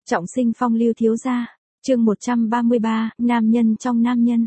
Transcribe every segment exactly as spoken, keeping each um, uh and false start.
Trọng sinh phong lưu thiếu gia, chương một trăm ba mươi ba, nam nhân trong nam nhân.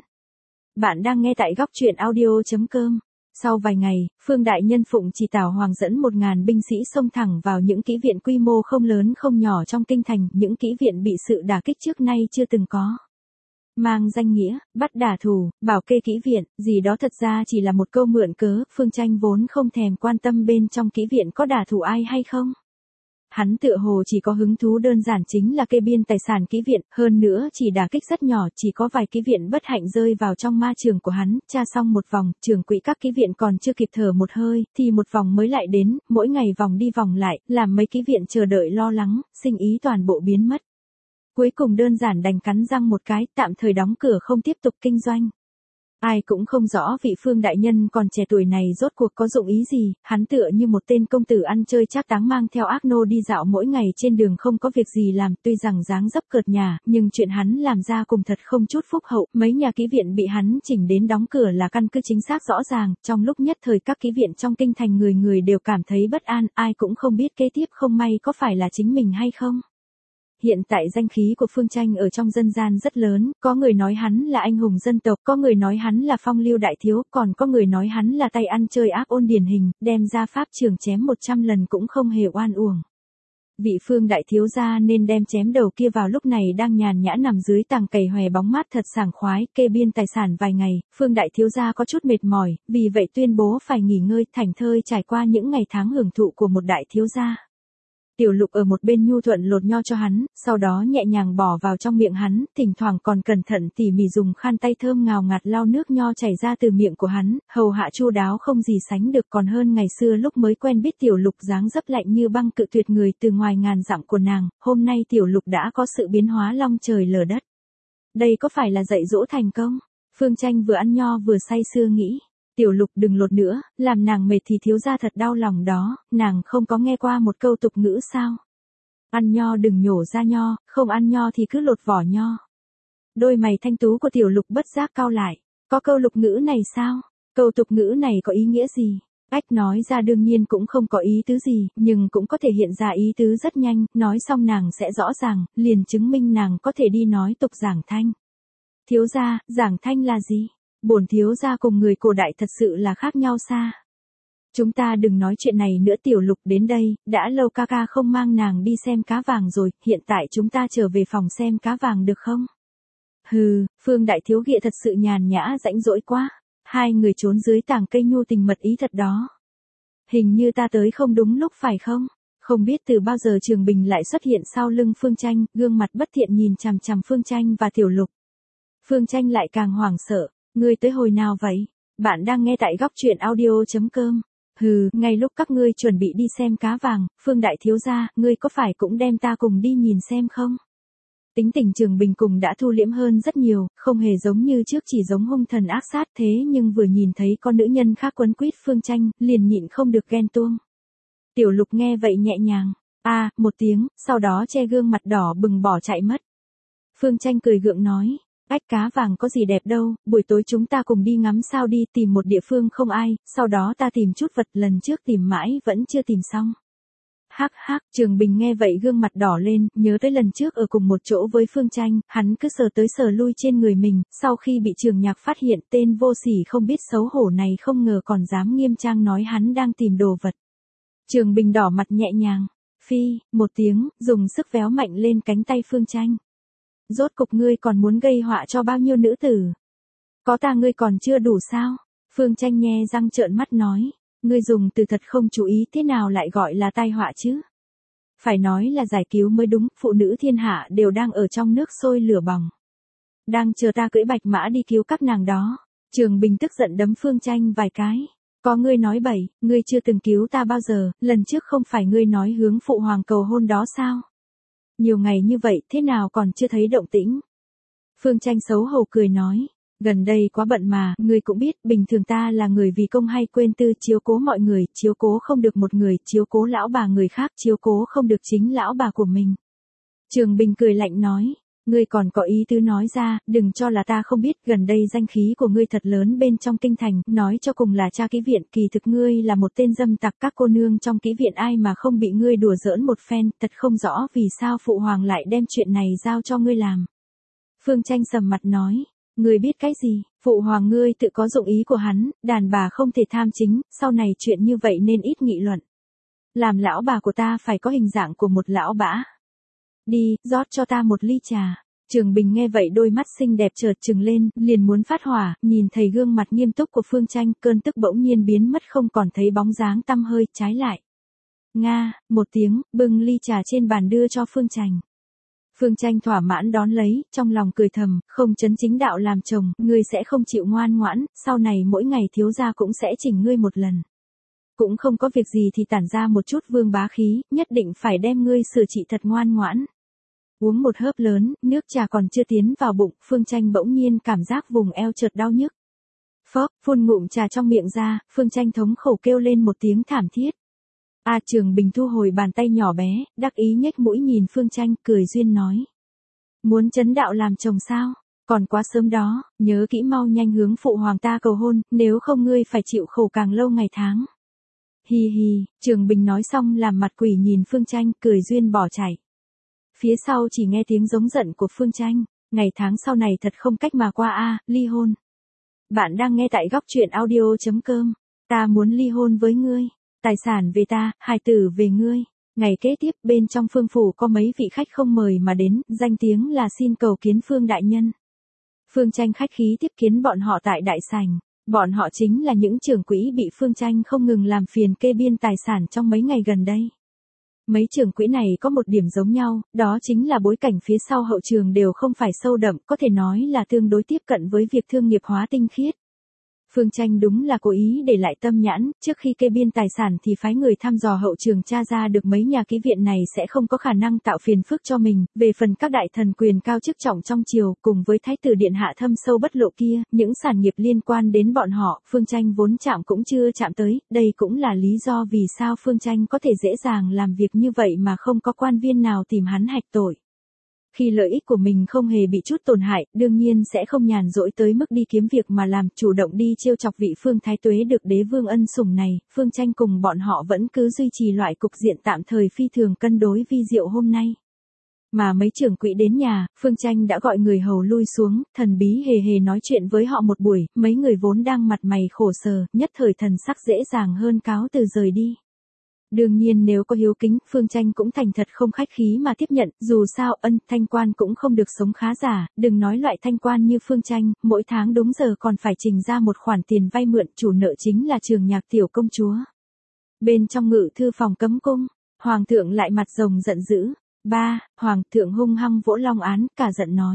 Bạn đang nghe tại góc truyện audio chấm com. Sau vài ngày, Phương Đại Nhân phụng chỉ Tào Hoàng dẫn một ngàn binh sĩ xông thẳng vào những kỹ viện quy mô không lớn không nhỏ trong kinh thành, những kỹ viện bị sự đả kích trước nay chưa từng có. Mang danh nghĩa, bắt đả thù, bảo kê kỹ viện, gì đó thật ra chỉ là một câu mượn cớ, Phương Tranh vốn không thèm quan tâm bên trong kỹ viện có đả thù ai hay không. Hắn tựa hồ chỉ có hứng thú đơn giản chính là kê biên tài sản kỹ viện, hơn nữa chỉ đả kích rất nhỏ, chỉ có vài kỹ viện bất hạnh rơi vào trong ma trường của hắn, tra xong một vòng, trưởng quỹ các kỹ viện còn chưa kịp thở một hơi, thì một vòng mới lại đến, mỗi ngày vòng đi vòng lại, làm mấy kỹ viện chờ đợi lo lắng, sinh ý toàn bộ biến mất. Cuối cùng đơn giản đành cắn răng một cái, tạm thời đóng cửa không tiếp tục kinh doanh. Ai cũng không rõ vị Phương Đại Nhân còn trẻ tuổi này rốt cuộc có dụng ý gì, hắn tựa như một tên công tử ăn chơi trác táng mang theo ác nô đi dạo mỗi ngày trên đường không có việc gì làm, tuy rằng dáng dấp cợt nhả, nhưng chuyện hắn làm ra cùng thật không chút phúc hậu, mấy nhà kỹ viện bị hắn chỉnh đến đóng cửa là căn cứ chính xác rõ ràng, trong lúc nhất thời các kỹ viện trong kinh thành người người đều cảm thấy bất an, ai cũng không biết kế tiếp không may có phải là chính mình hay không. Hiện tại danh khí của Phương Tranh ở trong dân gian rất lớn, có người nói hắn là anh hùng dân tộc, có người nói hắn là phong lưu đại thiếu, còn có người nói hắn là tay ăn chơi ác ôn điển hình, đem ra pháp trường chém một trăm lần cũng không hề oan uổng. Vị Phương đại thiếu gia nên đem chém đầu kia vào lúc này đang nhàn nhã nằm dưới tàng cày hòe bóng mát thật sảng khoái, kê biên tài sản vài ngày, Phương đại thiếu gia có chút mệt mỏi, vì vậy tuyên bố phải nghỉ ngơi, thảnh thơi trải qua những ngày tháng hưởng thụ của một đại thiếu gia. Tiểu Lục ở một bên nhu thuận lột nho cho hắn, sau đó nhẹ nhàng bỏ vào trong miệng hắn, thỉnh thoảng còn cẩn thận tỉ mỉ dùng khăn tay thơm ngào ngạt lau nước nho chảy ra từ miệng của hắn, hầu hạ chu đáo không gì sánh được, còn hơn ngày xưa lúc mới quen biết Tiểu Lục dáng dấp lạnh như băng cự tuyệt người từ ngoài ngàn dặm của nàng, hôm nay Tiểu Lục đã có sự biến hóa long trời lở đất. Đây có phải là dạy dỗ thành công? Phương Tranh vừa ăn nho vừa say sưa nghĩ. Tiểu Lục đừng lột nữa, làm nàng mệt thì thiếu gia thật đau lòng đó, nàng không có nghe qua một câu tục ngữ sao? Ăn nho đừng nhổ ra nho, không ăn nho thì cứ lột vỏ nho. Đôi mày thanh tú của Tiểu Lục bất giác cau lại, có câu lục ngữ này sao? Câu tục ngữ này có ý nghĩa gì? Ách nói ra đương nhiên cũng không có ý tứ gì, nhưng cũng có thể hiện ra ý tứ rất nhanh, nói xong nàng sẽ rõ ràng, liền chứng minh nàng có thể đi nói tục giảng thanh. Thiếu gia, giảng thanh là gì? Bổn thiếu gia cùng người cổ đại thật sự là khác nhau xa. Chúng ta đừng nói chuyện này nữa. Tiểu Lục đến đây, đã lâu ca ca không mang nàng đi xem cá vàng rồi, hiện tại chúng ta trở về phòng xem cá vàng được không? Hừ, Phương đại thiếu ghịa thật sự nhàn nhã rãnh rỗi quá. Hai người trốn dưới tàng cây nhu tình mật ý thật đó. Hình như ta tới không đúng lúc phải không? Không biết từ bao giờ Trường Bình lại xuất hiện sau lưng Phương Tranh, gương mặt bất thiện nhìn chằm chằm Phương Tranh và Tiểu Lục. Phương Tranh lại càng hoảng sợ. Ngươi tới hồi nào vậy? Bạn đang nghe tại góc truyện audio chấm com. Hừ, ngay lúc các ngươi chuẩn bị đi xem cá vàng, Phương đại thiếu gia, ngươi có phải cũng đem ta cùng đi nhìn xem không? Tính tình Trường Bình cùng đã thu liễm hơn rất nhiều, không hề giống như trước chỉ giống hung thần ác sát thế, nhưng vừa nhìn thấy con nữ nhân khác quấn quýt Phương Tranh, liền nhịn không được ghen tuông. Tiểu Lục nghe vậy nhẹ nhàng, a, à, một tiếng, sau đó che gương mặt đỏ bừng bỏ chạy mất. Phương Tranh cười gượng nói. Ách cá vàng có gì đẹp đâu, buổi tối chúng ta cùng đi ngắm sao đi, tìm một địa phương không ai, sau đó ta tìm chút vật, lần trước tìm mãi vẫn chưa tìm xong. Hắc hắc, Trường Bình nghe vậy gương mặt đỏ lên, nhớ tới lần trước ở cùng một chỗ với Phương Tranh, hắn cứ sờ tới sờ lui trên người mình, sau khi bị Trường Nhạc phát hiện tên vô sỉ không biết xấu hổ này không ngờ còn dám nghiêm trang nói hắn đang tìm đồ vật. Trường Bình đỏ mặt nhẹ nhàng, phi, một tiếng, dùng sức véo mạnh lên cánh tay Phương Tranh. Rốt cục ngươi còn muốn gây họa cho bao nhiêu nữ tử? Có ta ngươi còn chưa đủ sao? Phương Tranh nhe răng trợn mắt nói, ngươi dùng từ thật không chú ý thế nào lại gọi là tai họa chứ? Phải nói là giải cứu mới đúng, phụ nữ thiên hạ đều đang ở trong nước sôi lửa bỏng. Đang chờ ta cưỡi bạch mã đi cứu các nàng đó. Trường Bình tức giận đấm Phương Tranh vài cái. Có ngươi nói bậy, ngươi chưa từng cứu ta bao giờ, lần trước không phải ngươi nói hướng phụ hoàng cầu hôn đó sao? Nhiều ngày như vậy thế nào còn chưa thấy động tĩnh? Phương Tranh xấu hổ cười nói, gần đây quá bận mà, ngươi cũng biết, bình thường ta là người vì công hay quên tư, chiếu cố mọi người, chiếu cố không được một người, chiếu cố lão bà người khác, chiếu cố không được chính lão bà của mình. Trường Bình cười lạnh nói, Ngươi còn có ý tứ nói ra, đừng cho là ta không biết, gần đây danh khí của ngươi thật lớn bên trong kinh thành, nói cho cùng là cha ký viện, kỳ thực ngươi là một tên dâm tặc, các cô nương trong ký viện ai mà không bị ngươi đùa giỡn một phen, thật không rõ vì sao phụ hoàng lại đem chuyện này giao cho ngươi làm. Phương Tranh sầm mặt nói, ngươi biết cái gì, phụ hoàng ngươi tự có dụng ý của hắn, đàn bà không thể tham chính, sau này chuyện như vậy nên ít nghị luận. Làm lão bà của ta phải có hình dạng của một lão bã. Đi, rót cho ta một ly trà. Trường Bình nghe vậy đôi mắt xinh đẹp chợt trừng lên, liền muốn phát hỏa, nhìn thấy gương mặt nghiêm túc của Phương Tranh, cơn tức bỗng nhiên biến mất không còn thấy bóng dáng tăm hơi, trái lại. Nga, một tiếng, bưng ly trà trên bàn đưa cho Phương Tranh. Phương Tranh thỏa mãn đón lấy, trong lòng cười thầm, không chấn chính đạo làm chồng, ngươi sẽ không chịu ngoan ngoãn, sau này mỗi ngày thiếu gia cũng sẽ chỉnh ngươi một lần. Cũng không có việc gì thì tản ra một chút vương bá khí, nhất định phải đem ngươi sửa trị thật ngoan ngoãn. Uống một hớp lớn, nước trà còn chưa tiến vào bụng, Phương Tranh bỗng nhiên cảm giác vùng eo chợt đau nhức. Phốc, phun ngụm trà trong miệng ra, Phương Tranh thống khổ kêu lên một tiếng thảm thiết. A Trường Bình thu hồi bàn tay nhỏ bé, đắc ý nhếch mũi nhìn Phương Tranh, cười duyên nói. Muốn chấn đạo làm chồng sao? Còn quá sớm đó, nhớ kỹ mau nhanh hướng phụ hoàng ta cầu hôn, nếu không ngươi phải chịu khổ càng lâu ngày tháng. Hi hi, Trường Bình nói xong làm mặt quỷ nhìn Phương Tranh, cười duyên bỏ chạy. Phía sau chỉ nghe tiếng giống giận của Phương Tranh, ngày tháng sau này thật không cách mà qua a, ly hôn. Bạn đang nghe tại góc truyện audio chấm com, ta muốn ly hôn với ngươi, tài sản về ta, hài tử về ngươi. Ngày kế tiếp bên trong Phương phủ có mấy vị khách không mời mà đến, danh tiếng là xin cầu kiến Phương đại nhân. Phương Tranh khách khí tiếp kiến bọn họ tại đại sảnh. Bọn họ chính là những trưởng quỹ bị Phương Tranh không ngừng làm phiền kê biên tài sản trong mấy ngày gần đây. Mấy trưởng quỹ này có một điểm giống nhau, đó chính là bối cảnh phía sau hậu trường đều không phải sâu đậm, có thể nói là tương đối tiếp cận với việc thương nghiệp hóa tinh khiết. Phương Tranh đúng là cố ý để lại tâm nhãn, trước khi kê biên tài sản thì phái người thăm dò hậu trường tra ra được mấy nhà ký viện này sẽ không có khả năng tạo phiền phức cho mình, về phần các đại thần quyền cao chức trọng trong triều, cùng với thái tử điện hạ thâm sâu bất lộ kia, những sản nghiệp liên quan đến bọn họ, Phương Tranh vốn chạm cũng chưa chạm tới, đây cũng là lý do vì sao Phương Tranh có thể dễ dàng làm việc như vậy mà không có quan viên nào tìm hắn hạch tội. Khi lợi ích của mình không hề bị chút tổn hại, đương nhiên sẽ không nhàn rỗi tới mức đi kiếm việc mà làm, chủ động đi trêu chọc vị Phương Thái Tuế được đế vương ân sủng này, Phương Tranh cùng bọn họ vẫn cứ duy trì loại cục diện tạm thời phi thường cân đối vi diệu hôm nay. Mà mấy trưởng quỹ đến nhà, Phương Tranh đã gọi người hầu lui xuống, thần bí hề hề nói chuyện với họ một buổi, mấy người vốn đang mặt mày khổ sở, nhất thời thần sắc dễ dàng hơn cáo từ rời đi. Đương nhiên nếu có hiếu kính, Phương Tranh cũng thành thật không khách khí mà tiếp nhận, dù sao ân, thanh quan cũng không được sống khá giả, đừng nói loại thanh quan như Phương Tranh, mỗi tháng đúng giờ còn phải trình ra một khoản tiền vay mượn, chủ nợ chính là Trường Nhạc tiểu công chúa. Bên trong ngự thư phòng cấm cung, Hoàng thượng lại mặt rồng giận dữ. Ba, Hoàng thượng hung hăng vỗ long án, cả giận nói.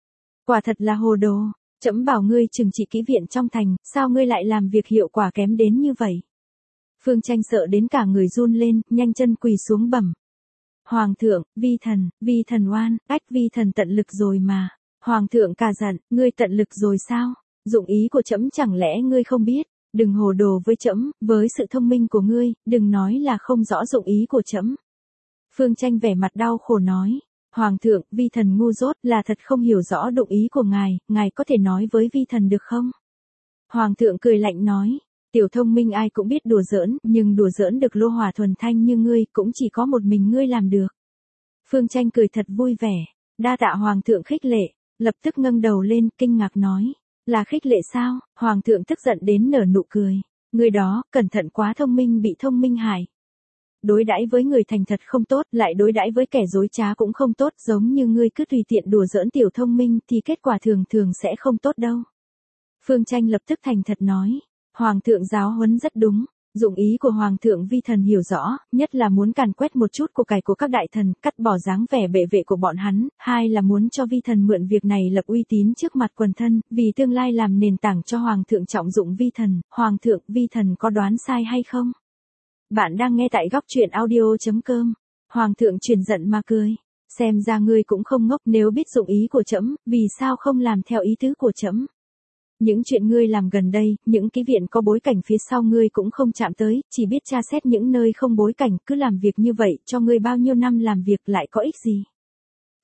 Quả thật là hồ đồ, trẫm bảo ngươi trừng trị kỹ viện trong thành, sao ngươi lại làm việc hiệu quả kém đến như vậy? Phương Tranh sợ đến cả người run lên, nhanh chân quỳ xuống bẩm. Hoàng thượng, vi thần, vi thần oan, ách vi thần tận lực rồi mà. Hoàng thượng cả giận, ngươi tận lực rồi sao? Dụng ý của trẫm chẳng lẽ ngươi không biết? Đừng hồ đồ với trẫm, với sự thông minh của ngươi, đừng nói là không rõ dụng ý của trẫm. Phương Tranh vẻ mặt đau khổ nói. Hoàng thượng, vi thần ngu dốt, là thật không hiểu rõ dụng ý của ngài, ngài có thể nói với vi thần được không? Hoàng thượng cười lạnh nói. Tiểu thông minh ai cũng biết đùa giỡn, nhưng đùa giỡn được lô hỏa thuần thanh như ngươi, cũng chỉ có một mình ngươi làm được. Phương Tranh cười thật vui vẻ, đa tạ Hoàng thượng khích lệ, lập tức ngẩng đầu lên, kinh ngạc nói, là khích lệ sao? Hoàng thượng tức giận đến nở nụ cười, người đó, cẩn thận quá thông minh bị thông minh hại. Đối đãi với người thành thật không tốt, lại đối đãi với kẻ dối trá cũng không tốt, giống như ngươi cứ tùy tiện đùa giỡn tiểu thông minh thì kết quả thường thường sẽ không tốt đâu. Phương Tranh lập tức thành thật nói. Hoàng thượng giáo huấn rất đúng, dụng ý của Hoàng thượng vi thần hiểu rõ, nhất là muốn càn quét một chút của cải của các đại thần, cắt bỏ dáng vẻ bệ vệ của bọn hắn, hai là muốn cho vi thần mượn việc này lập uy tín trước mặt quần thân, vì tương lai làm nền tảng cho Hoàng thượng trọng dụng vi thần, Hoàng thượng vi thần có đoán sai hay không? Bạn đang nghe tại góc truyện audio chấm com, Hoàng thượng truyền giận mà cười, xem ra ngươi cũng không ngốc, nếu biết dụng ý của trẫm, vì sao không làm theo ý tứ của trẫm? Những chuyện ngươi làm gần đây, những ký viện có bối cảnh phía sau ngươi cũng không chạm tới, chỉ biết tra xét những nơi không bối cảnh, cứ làm việc như vậy, cho ngươi bao nhiêu năm làm việc lại có ích gì?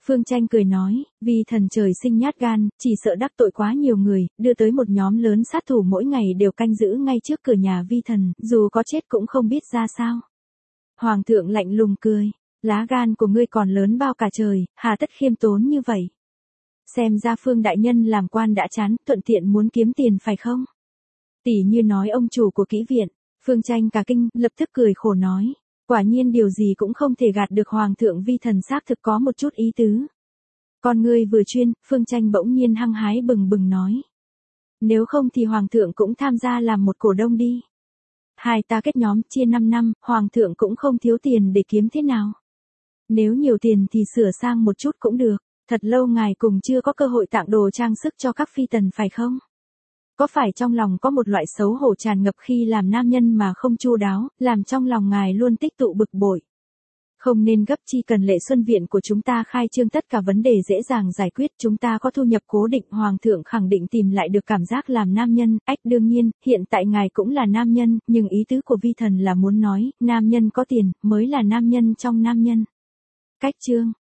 Phương Tranh cười nói, vì thần trời sinh nhát gan, chỉ sợ đắc tội quá nhiều người, đưa tới một nhóm lớn sát thủ mỗi ngày đều canh giữ ngay trước cửa nhà vi thần, dù có chết cũng không biết ra sao. Hoàng thượng lạnh lùng cười, lá gan của ngươi còn lớn bao cả trời, hà tất khiêm tốn như vậy. Xem ra Phương đại nhân làm quan đã chán, thuận tiện muốn kiếm tiền phải không? Tỷ như nói ông chủ của kỹ viện, Phương Tranh cả kinh, lập tức cười khổ nói. Quả nhiên điều gì cũng không thể gạt được Hoàng thượng vi thần xác thực có một chút ý tứ. Con ngươi vừa chuyên, Phương Tranh bỗng nhiên hăng hái bừng bừng nói. Nếu không thì Hoàng thượng cũng tham gia làm một cổ đông đi. Hai ta kết nhóm chia năm năm, Hoàng thượng cũng không thiếu tiền để kiếm thế nào. Nếu nhiều tiền thì sửa sang một chút cũng được, thật lâu ngài cùng chưa có cơ hội tặng đồ trang sức cho các phi tần phải không? Có phải trong lòng có một loại xấu hổ tràn ngập khi làm nam nhân mà không chu đáo, làm trong lòng ngài luôn tích tụ bực bội? Không nên gấp, chi cần lệ xuân viện của chúng ta khai trương tất cả vấn đề dễ dàng giải quyết, chúng ta có thu nhập cố định, Hoàng thượng khẳng định tìm lại được cảm giác làm nam nhân, ách đương nhiên, hiện tại ngài cũng là nam nhân, nhưng ý tứ của vi thần là muốn nói, nam nhân có tiền, mới là nam nhân trong nam nhân. Cách chương